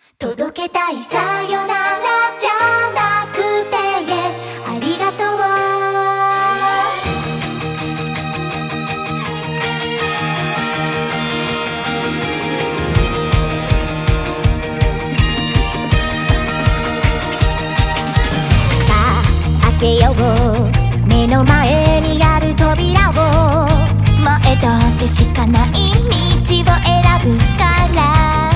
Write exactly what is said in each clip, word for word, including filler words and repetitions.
届けたいさよならじゃなくて Yes ありがとう。さあ開けよう目の前にある扉を。前だけしかない道を選ぶから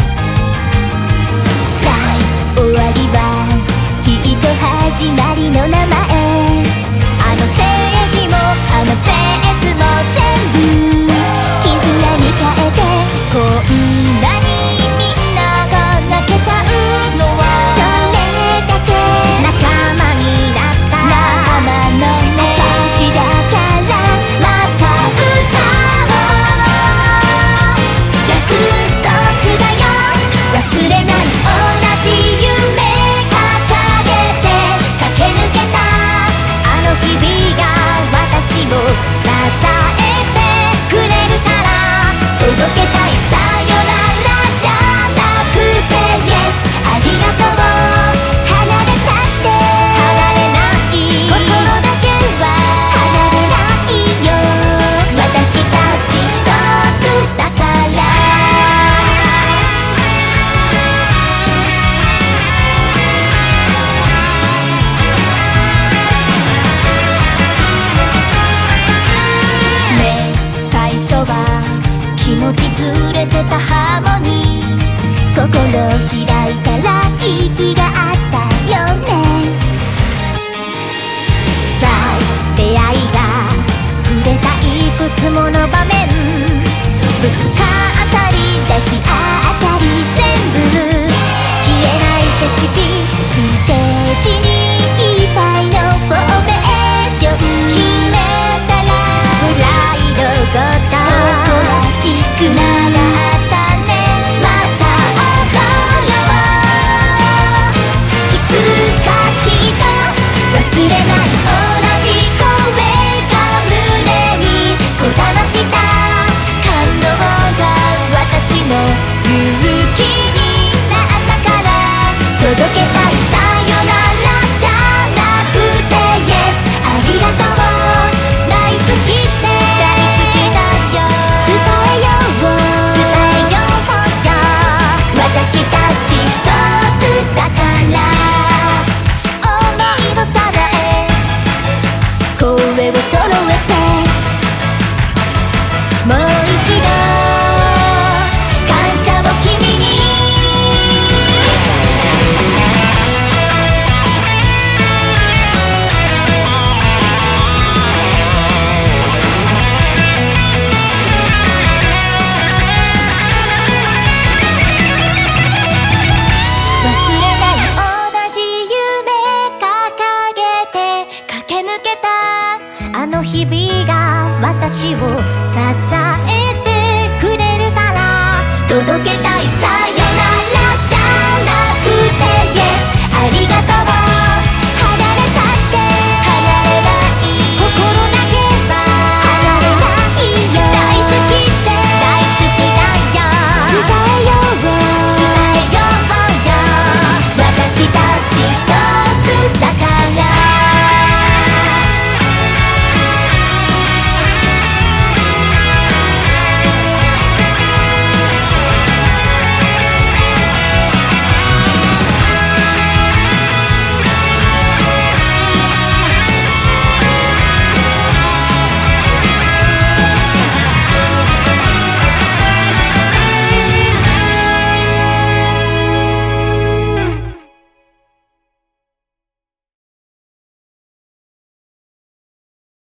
終わりはきっと始まりの名前。あのステージもあのフェーズも全部絆に変えて、こんなにみんなが泣けちゃうのはそれだけ仲間になった仲間の証だから。また歌おう約束だよ忘れない同じ夢掲げて駆け抜けたあの日々が私を支えてくれるから。届けたいさよならじゃなくて Yes ありがとう。離れたって離れない心だけは離れないよ。私たち一つだから。最初は気持ちずれてたハーモニー。心開いたら息があったよね。じゃあ出会いが触れたいくつもの場面。ぶつかったり抱き合ったり全部消えない景色ステージに